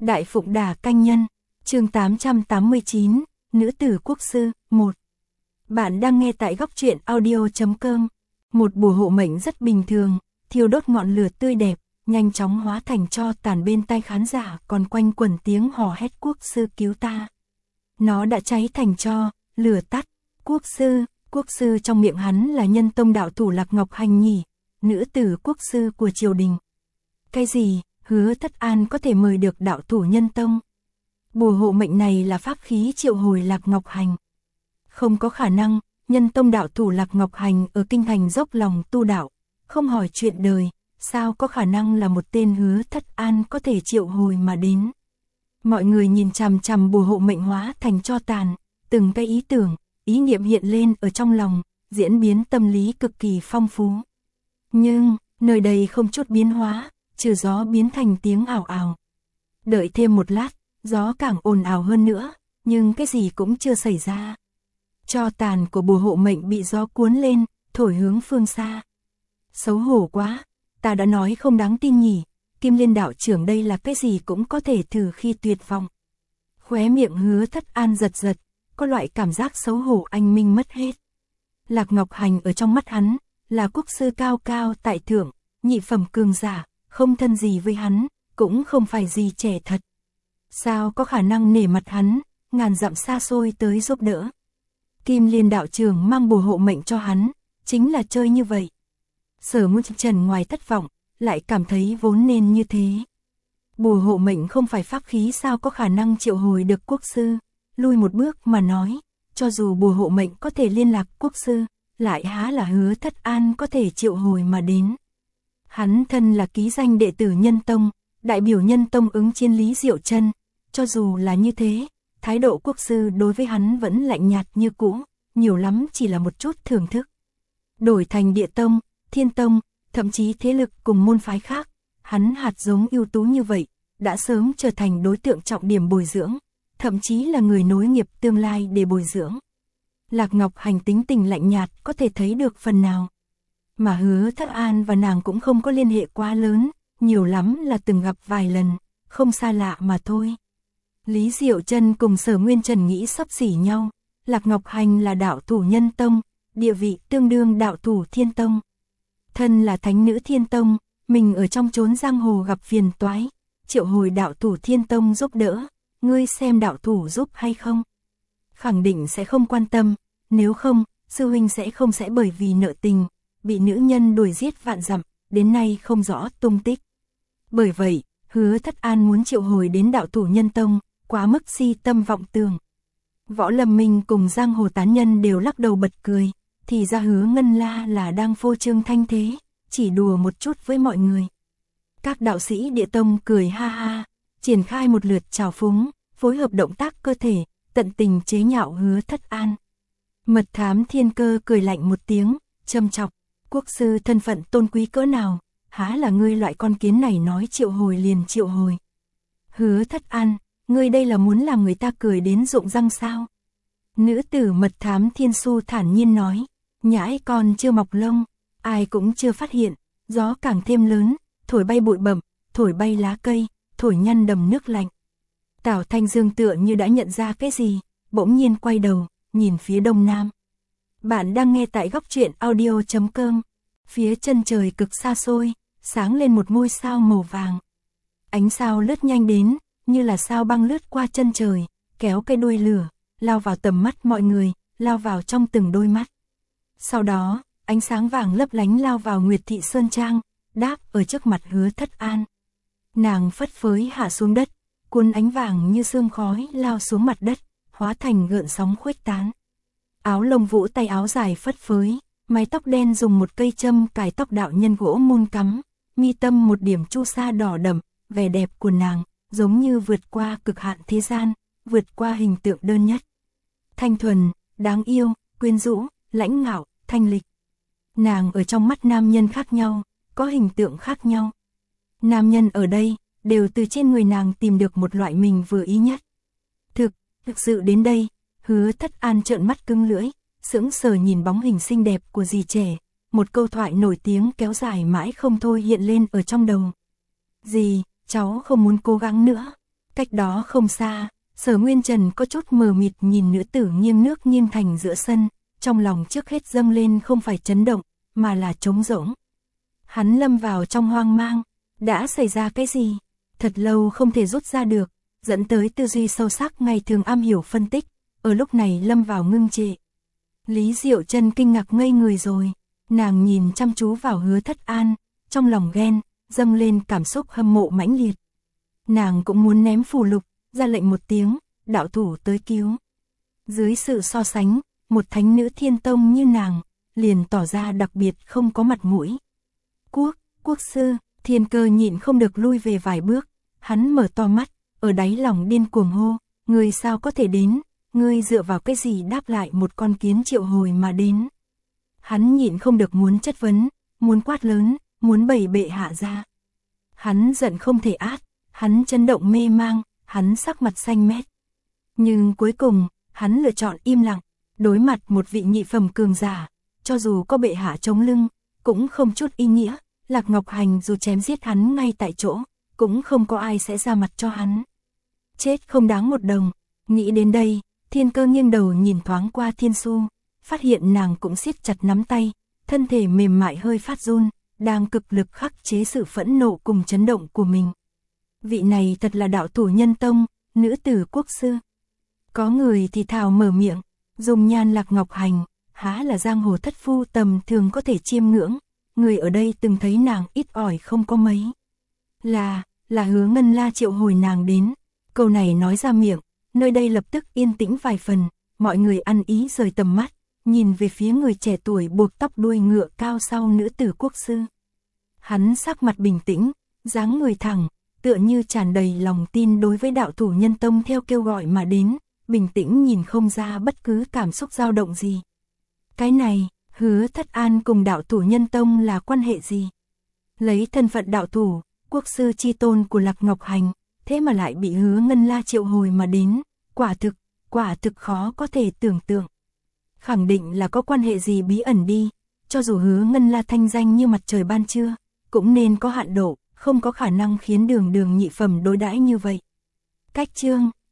Đại Phụng Đà Canh Nhân, chương 889, Nữ tử quốc sư, 1. Bạn đang nghe tại góc truyện audio.com. Một bùa hộ mệnh rất bình thường, thiêu đốt ngọn lửa tươi đẹp, nhanh chóng hóa thành tro tàn, bên tai khán giả còn quanh quẩn tiếng hò hét quốc sư cứu ta. Nó đã cháy thành tro, lửa tắt. Quốc sư trong miệng hắn là Nhân Tông đạo thủ Lạc Ngọc Hành nhỉ, nữ tử quốc sư của triều đình. Cái gì, Hứa Thất An có thể mời được đạo thủ Nhân Tông? Bùa hộ mệnh này là pháp khí triệu hồi Lạc Ngọc Hành. Không có khả năng, Nhân Tông đạo thủ Lạc Ngọc Hành ở kinh thành dốc lòng tu đạo, không hỏi chuyện đời, sao có khả năng là một tên Hứa Thất An có thể triệu hồi mà đến. Mọi người nhìn chằm chằm bùa hộ mệnh hóa thành tro tàn, từng cái ý tưởng, ý niệm hiện lên ở trong lòng, diễn biến tâm lý cực kỳ phong phú. Nhưng, nơi đây không chút biến hóa, trừ gió biến thành tiếng ào ào. Đợi thêm một lát, gió càng ồn ào hơn nữa, nhưng cái gì cũng chưa xảy ra. Tro tàn của bùa hộ mệnh bị gió cuốn lên, thổi hướng phương xa. Xấu hổ quá, ta đã nói không đáng tin nhỉ, Kim Liên đạo trưởng đây là cái gì cũng có thể thử khi tuyệt vọng. Khóe miệng Hứa Thất An giật giật, có loại cảm giác xấu hổ anh minh mất hết. Lạc Ngọc Hành ở trong mắt hắn, là quốc sư cao cao tại thượng, nhị phẩm cường giả, không thân gì với hắn, cũng không phải gì trẻ thật. Sao có khả năng nể mặt hắn, ngàn dặm xa xôi tới giúp đỡ. Kim Liên đạo trưởng mang bùa hộ mệnh cho hắn, chính là chơi như vậy. Sở Nguyên Trần ngoài thất vọng, lại cảm thấy vốn nên như thế. Bùa hộ mệnh không phải pháp khí, sao có khả năng triệu hồi được quốc sư. Lui một bước mà nói, cho dù bùa hộ mệnh có thể liên lạc quốc sư, lại há là Hứa Thất An có thể triệu hồi mà đến. Hắn thân là ký danh đệ tử Nhân Tông, đại biểu Nhân Tông ứng chiến Lý Diệu Chân, cho dù là như thế, thái độ quốc sư đối với hắn vẫn lạnh nhạt như cũ, nhiều lắm chỉ là một chút thưởng thức. Đổi thành Địa Tông, Thiên Tông, thậm chí thế lực cùng môn phái khác, hắn hạt giống ưu tú như vậy, đã sớm trở thành đối tượng trọng điểm bồi dưỡng, thậm chí là người nối nghiệp tương lai để bồi dưỡng. Lạc Ngọc Hành tính tình lạnh nhạt có thể thấy được phần nào. Mà Hứa Thất An và nàng cũng không có liên hệ quá lớn, nhiều lắm là từng gặp vài lần, không xa lạ mà thôi. Lý Diệu Chân cùng Sở Nguyên Trần nghĩ xấp xỉ nhau, Lạc Ngọc Hành là đạo thủ Nhân Tông, địa vị tương đương đạo thủ Thiên Tông. Thân là thánh nữ Thiên Tông, mình ở trong chốn giang hồ gặp phiền toái, triệu hồi đạo thủ Thiên Tông giúp đỡ, ngươi xem đạo thủ giúp hay không? Khẳng định sẽ không quan tâm, nếu không, sư huynh sẽ không bởi vì nợ tình, bị nữ nhân đuổi giết vạn dặm, đến nay không rõ tung tích. Bởi vậy, Hứa Thất An muốn triệu hồi đến đạo thủ Nhân Tông, quá mức si tâm vọng tưởng. Võ Lâm Minh cùng giang hồ tán nhân đều lắc đầu bật cười, thì ra Hứa Ngân La là đang phô trương thanh thế, chỉ đùa một chút với mọi người. Các đạo sĩ Địa Tông cười ha ha, triển khai một lượt trào phúng, phối hợp động tác cơ thể, tận tình chế nhạo Hứa Thất An. Mật thám Thiên Cơ cười lạnh một tiếng, châm chọc, quốc sư thân phận tôn quý cỡ nào, há là ngươi loại con kiến này nói triệu hồi liền triệu hồi. Hứa Thất An, ngươi đây là muốn làm người ta cười đến rụng răng sao? Nữ tử mật thám Thiên Su thản nhiên nói, nhãi con chưa mọc lông, ai cũng chưa phát hiện, gió càng thêm lớn, thổi bay bụi bặm, thổi bay lá cây, thổi nhăn đầm nước lạnh. Tào Thanh Dương tựa như đã nhận ra cái gì, bỗng nhiên quay đầu, nhìn phía đông nam. Bạn đang nghe tại góc truyện audio.com. Phía chân trời cực xa xôi, sáng lên một ngôi sao màu vàng. Ánh sao lướt nhanh đến, như là sao băng lướt qua chân trời, kéo cái đuôi lửa, lao vào tầm mắt mọi người, lao vào trong từng đôi mắt. Sau đó, ánh sáng vàng lấp lánh lao vào Nguyệt Thị Sơn Trang, đáp ở trước mặt Hứa Thất An. Nàng phất phới hạ xuống đất, cuốn ánh vàng như sương khói lao xuống mặt đất, hóa thành gợn sóng khuếch tán. Áo lông vũ tay áo dài phất phới, mái tóc đen dùng một cây châm cài tóc đạo nhân gỗ mun cắm, mi tâm một điểm chu sa đỏ đậm, vẻ đẹp của nàng giống như vượt qua cực hạn thế gian, vượt qua hình tượng đơn nhất. Thanh thuần, đáng yêu, quyến rũ, lãnh ngạo, thanh lịch. Nàng ở trong mắt nam nhân khác nhau, có hình tượng khác nhau. Nam nhân ở đây đều từ trên người nàng tìm được một loại mình vừa ý nhất. Thực sự đến đây, Hứa Thất An trợn mắt cứng lưỡi, sững sờ nhìn bóng hình xinh đẹp của dì trẻ, một câu thoại nổi tiếng kéo dài mãi không thôi hiện lên ở trong đầu. Dì, cháu không muốn cố gắng nữa. Cách đó không xa, Sở Nguyên Trần có chút mờ mịt nhìn nữ tử nghiêng nước nghiêng thành giữa sân, trong lòng trước hết dâng lên không phải chấn động, mà là trống rỗng. Hắn lâm vào trong hoang mang, đã xảy ra cái gì? Thật lâu không thể rút ra được, dẫn tới tư duy sâu sắc ngày thường am hiểu phân tích, ở lúc này lâm vào ngưng trệ. Lý Diệu Trân kinh ngạc ngây người rồi, nàng nhìn chăm chú vào Hứa Thất An, trong lòng ghen, dâng lên cảm xúc hâm mộ mãnh liệt. Nàng cũng muốn ném phù lục, ra lệnh một tiếng, đạo thủ tới cứu. Dưới sự so sánh, một thánh nữ thiên tông như nàng, liền tỏ ra đặc biệt không có mặt mũi. Quốc sư, Thiên Cơ nhịn không được lui về vài bước, hắn mở to mắt, ở đáy lòng điên cuồng hô, ngươi sao có thể đến, ngươi dựa vào cái gì đáp lại một con kiến triệu hồi mà đến. Hắn nhịn không được muốn chất vấn, muốn quát lớn, muốn bẩy bệ hạ ra. Hắn giận không thể át, hắn chấn động mê mang, hắn sắc mặt xanh mét. Nhưng cuối cùng, hắn lựa chọn im lặng, đối mặt một vị nhị phẩm cường giả, cho dù có bệ hạ chống lưng, cũng không chút ý nghĩa, Lạc Ngọc Hành dù chém giết hắn ngay tại chỗ, cũng không có ai sẽ ra mặt cho hắn. Chết không đáng một đồng, nghĩ đến đây, Thiên Cơ nghiêng đầu nhìn thoáng qua Thiên Xu, phát hiện nàng cũng siết chặt nắm tay, thân thể mềm mại hơi phát run, đang cực lực khắc chế sự phẫn nộ cùng chấn động của mình. Vị này thật là đạo thủ Nhân Tông, nữ tử quốc sư. Có người thì thào mở miệng, dùng nhan Lạc Ngọc Hành, há là giang hồ thất phu tầm thường có thể chiêm ngưỡng, người ở đây từng thấy nàng ít ỏi không có mấy. Là Hứa Ngân La triệu hồi nàng đến, câu này nói ra miệng, nơi đây lập tức yên tĩnh vài phần, mọi người ăn ý rời tầm mắt, nhìn về phía người trẻ tuổi buộc tóc đuôi ngựa cao sau nữ tử quốc sư. Hắn sắc mặt bình tĩnh, dáng người thẳng, tựa như tràn đầy lòng tin đối với đạo thủ Nhân Tông theo kêu gọi mà đến, bình tĩnh nhìn không ra bất cứ cảm xúc dao động gì. Cái này, Hứa Thất An cùng đạo thủ Nhân Tông là quan hệ gì? Lấy thân phận đạo thủ, quốc sư chi tôn của Lạc Ngọc Hành, thế mà lại bị Hứa Ngân La triệu hồi mà đến, quả thực khó có thể tưởng tượng. Khẳng định là có quan hệ gì bí ẩn đi, cho dù Hứa Ngân La thanh danh như mặt trời ban trưa, cũng nên có hạn độ, không có khả năng khiến đường nhị phẩm đối đãi như vậy. Cách chương